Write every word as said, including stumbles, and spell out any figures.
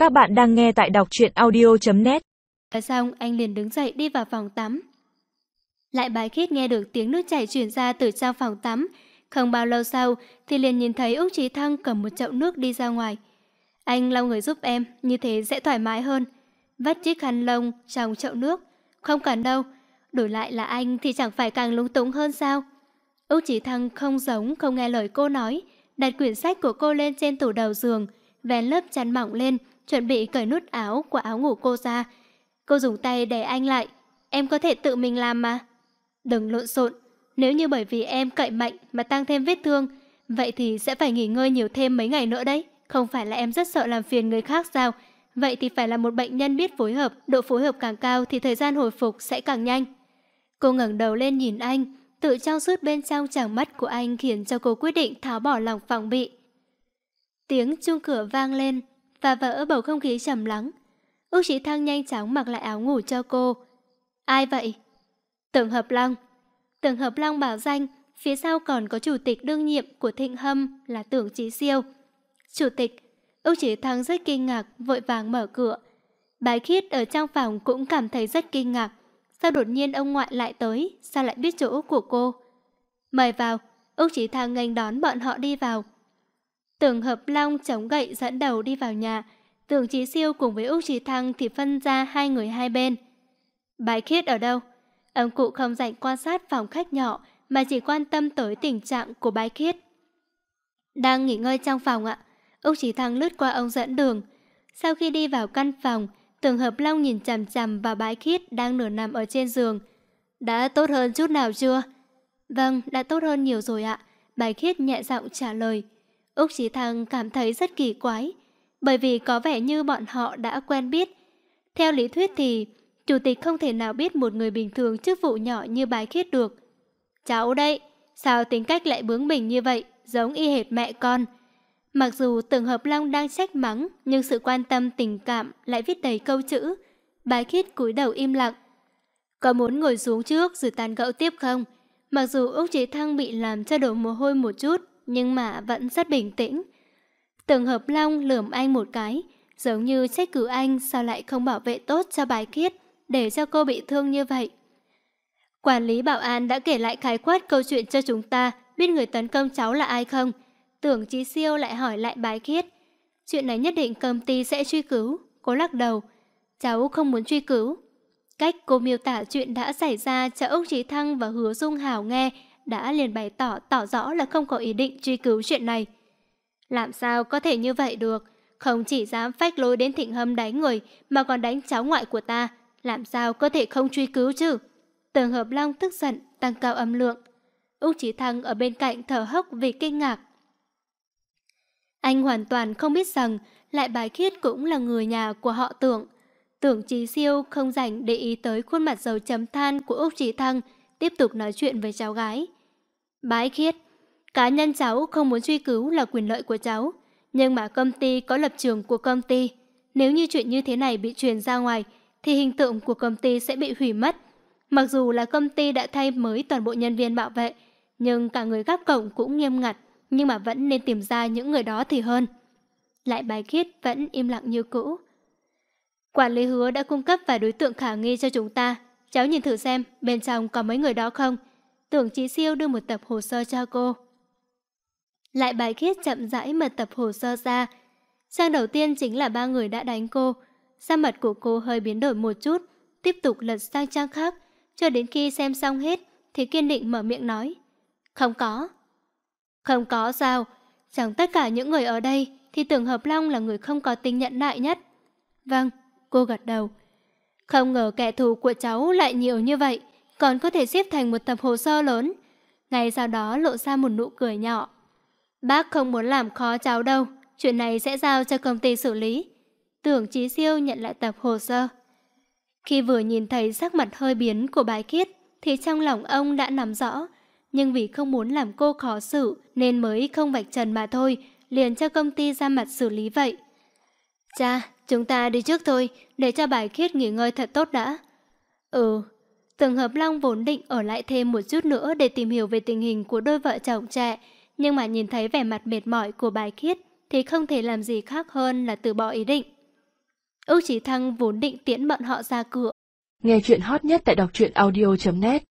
Các bạn đang nghe tại đọc truyện audio chấm net. Xong anh liền đứng dậy đi vào phòng tắm. Lại Bái Khiết nghe được tiếng nước chảy truyền ra từ trong phòng tắm. Không bao lâu sau thì liền nhìn thấy Úc Chí Thăng cầm một chậu nước đi ra ngoài. Anh lau người giúp em, như thế sẽ thoải mái hơn. Vắt chiếc khăn lông trong chậu nước. Không cần đâu, đổi lại là anh thì chẳng phải càng lúng túng hơn sao? Úc Chí Thăng không giống không nghe lời cô nói, đặt quyển sách của cô lên trên tủ đầu giường, vén lớp chăn mỏng lên, chuẩn bị cởi nút áo của áo ngủ cô ra. Cô dùng tay đè anh lại. Em có thể tự mình làm mà. Đừng lộn xộn. Nếu như bởi vì em cậy mạnh mà tăng thêm vết thương, vậy thì sẽ phải nghỉ ngơi nhiều thêm mấy ngày nữa đấy. Không phải là em rất sợ làm phiền người khác sao? Vậy thì phải là một bệnh nhân biết phối hợp. Độ phối hợp càng cao thì thời gian hồi phục sẽ càng nhanh. Cô ngẩng đầu lên nhìn anh. Tự trao sút bên trong tròng mắt của anh khiến cho cô quyết định tháo bỏ lòng phòng bị. Tiếng chuông cửa vang lên, phá vỡ bầu không khí trầm lắng. Úc Chí Thăng nhanh chóng mặc lại áo ngủ cho cô. Ai vậy? Tưởng Hợp Long. Tưởng Hợp Long bảo danh, phía sau còn có chủ tịch đương nhiệm của Thịnh Hâm là Tưởng Chí Siêu. Chủ tịch. Úc Chí Thăng rất kinh ngạc, vội vàng mở cửa. Bái Khiết ở trong phòng cũng cảm thấy rất kinh ngạc. Sao đột nhiên ông ngoại lại tới, sao lại biết chỗ của cô? Mời vào. Úc Chí Thăng nghênh đón bọn họ đi vào. Tưởng Hợp Long chống gậy dẫn đầu đi vào nhà. Tưởng Chí Siêu cùng với Úc Chí Thăng thì phân ra hai người hai bên. Bái Khiết ở đâu? Ông cụ không rảnh quan sát phòng khách nhỏ mà chỉ quan tâm tới tình trạng của Bái Khiết. Đang nghỉ ngơi trong phòng ạ. Úc Chí Thăng lướt qua ông dẫn đường. Sau khi đi vào căn phòng, Tưởng Hợp Long nhìn chằm chằm vào Bái Khiết đang nửa nằm ở trên giường. Đã tốt hơn chút nào chưa? Vâng, đã tốt hơn nhiều rồi ạ. Bái Khiết nhẹ giọng trả lời. Úc Chí Thăng cảm thấy rất kỳ quái, bởi vì có vẻ như bọn họ đã quen biết. Theo lý thuyết thì chủ tịch không thể nào biết một người bình thường chức vụ nhỏ như Bái Khiết được. Cháu đây, sao tính cách lại bướng bỉnh như vậy, giống y hệt mẹ con. Mặc dù Tưởng Hợp Long đang trách mắng, nhưng sự quan tâm tình cảm lại viết đầy câu chữ. Bái Khiết cúi đầu im lặng. Có muốn ngồi xuống trước rồi tán gẫu tiếp không? Mặc dù Úc Chí Thăng bị làm cho đổ mồ hôi một chút, nhưng mà vẫn rất bình tĩnh. Tưởng Hợp Long lườm anh một cái, giống như trách cứ anh sao lại không bảo vệ tốt cho Bái Khiết, để cho cô bị thương như vậy. Quản lý bảo an đã kể lại khái quát câu chuyện cho chúng ta, biết người tấn công cháu là ai không? Tưởng Chí Siêu lại hỏi lại Bái Khiết. Chuyện này nhất định công ty sẽ truy cứu. Cô lắc đầu. Cháu không muốn truy cứu. Cách cô miêu tả chuyện đã xảy ra cho Úc Chí Thăng và Hứa Dung Hào nghe đã liền bày tỏ tỏ rõ là không có ý định truy cứu chuyện này. Làm sao có thể như vậy được? Không chỉ dám phách lối đến Thịnh Hâm đánh người mà còn đánh cháu ngoại của ta. Làm sao có thể không truy cứu chứ? Tưởng Hợp Long tức giận, tăng cao âm lượng. Úc Chí Thăng ở bên cạnh thở hốc vì kinh ngạc. Anh hoàn toàn không biết rằng Lại Bái Khiết cũng là người nhà của họ Tưởng. Tưởng Chí Siêu không rảnh để ý tới khuôn mặt dầu chấm than của Úc Chí Thăng, tiếp tục nói chuyện với cháu gái. Bái Khiết, cá nhân cháu không muốn truy cứu là quyền lợi của cháu, nhưng mà công ty có lập trường của công ty. Nếu như chuyện như thế này bị truyền ra ngoài, thì hình tượng của công ty sẽ bị hủy mất. Mặc dù là công ty đã thay mới toàn bộ nhân viên bảo vệ, nhưng cả người gác cổng cũng nghiêm ngặt, nhưng mà vẫn nên tìm ra những người đó thì hơn. Lại Bái Khiết vẫn im lặng như cũ. Quản lý Hứa đã cung cấp vài đối tượng khả nghi cho chúng ta. Cháu nhìn thử xem bên trong có mấy người đó không. Tưởng Chí Siêu đưa một tập hồ sơ cho cô. Lại Bái Khiết chậm rãi mở tập hồ sơ ra. Trang đầu tiên chính là ba người đã đánh cô. Da mặt của cô hơi biến đổi một chút, tiếp tục lật sang trang khác, cho đến khi xem xong hết thì kiên định mở miệng nói. Không có. Không có sao? Trong tất cả những người ở đây thì Tưởng Hợp Long là người không có tính nhẫn nại nhất. Vâng, cô gật đầu. Không ngờ kẻ thù của cháu lại nhiều như vậy, còn có thể xếp thành một tập hồ sơ lớn. Ngay sau đó lộ ra một nụ cười nhỏ. Bác không muốn làm khó cháu đâu, chuyện này sẽ giao cho công ty xử lý. Tưởng Chí Siêu nhận lại tập hồ sơ. Khi vừa nhìn thấy sắc mặt hơi biến của Bái Khiết thì trong lòng ông đã nắm rõ, nhưng vì không muốn làm cô khó xử nên mới không vạch trần mà thôi, liền cho công ty ra mặt xử lý vậy. Cha, chúng ta đi trước thôi, để cho Bái Khiết nghỉ ngơi thật tốt đã. Ừ, Tưởng Hợp Long vốn định ở lại thêm một chút nữa để tìm hiểu về tình hình của đôi vợ chồng trẻ, nhưng mà nhìn thấy vẻ mặt mệt mỏi của Bái Khiết thì không thể làm gì khác hơn là từ bỏ ý định. Úc Chí Thăng vốn định tiễn bọn họ ra cửa. Nghe chuyện hot nhất tại đọc truyện audio chấm net.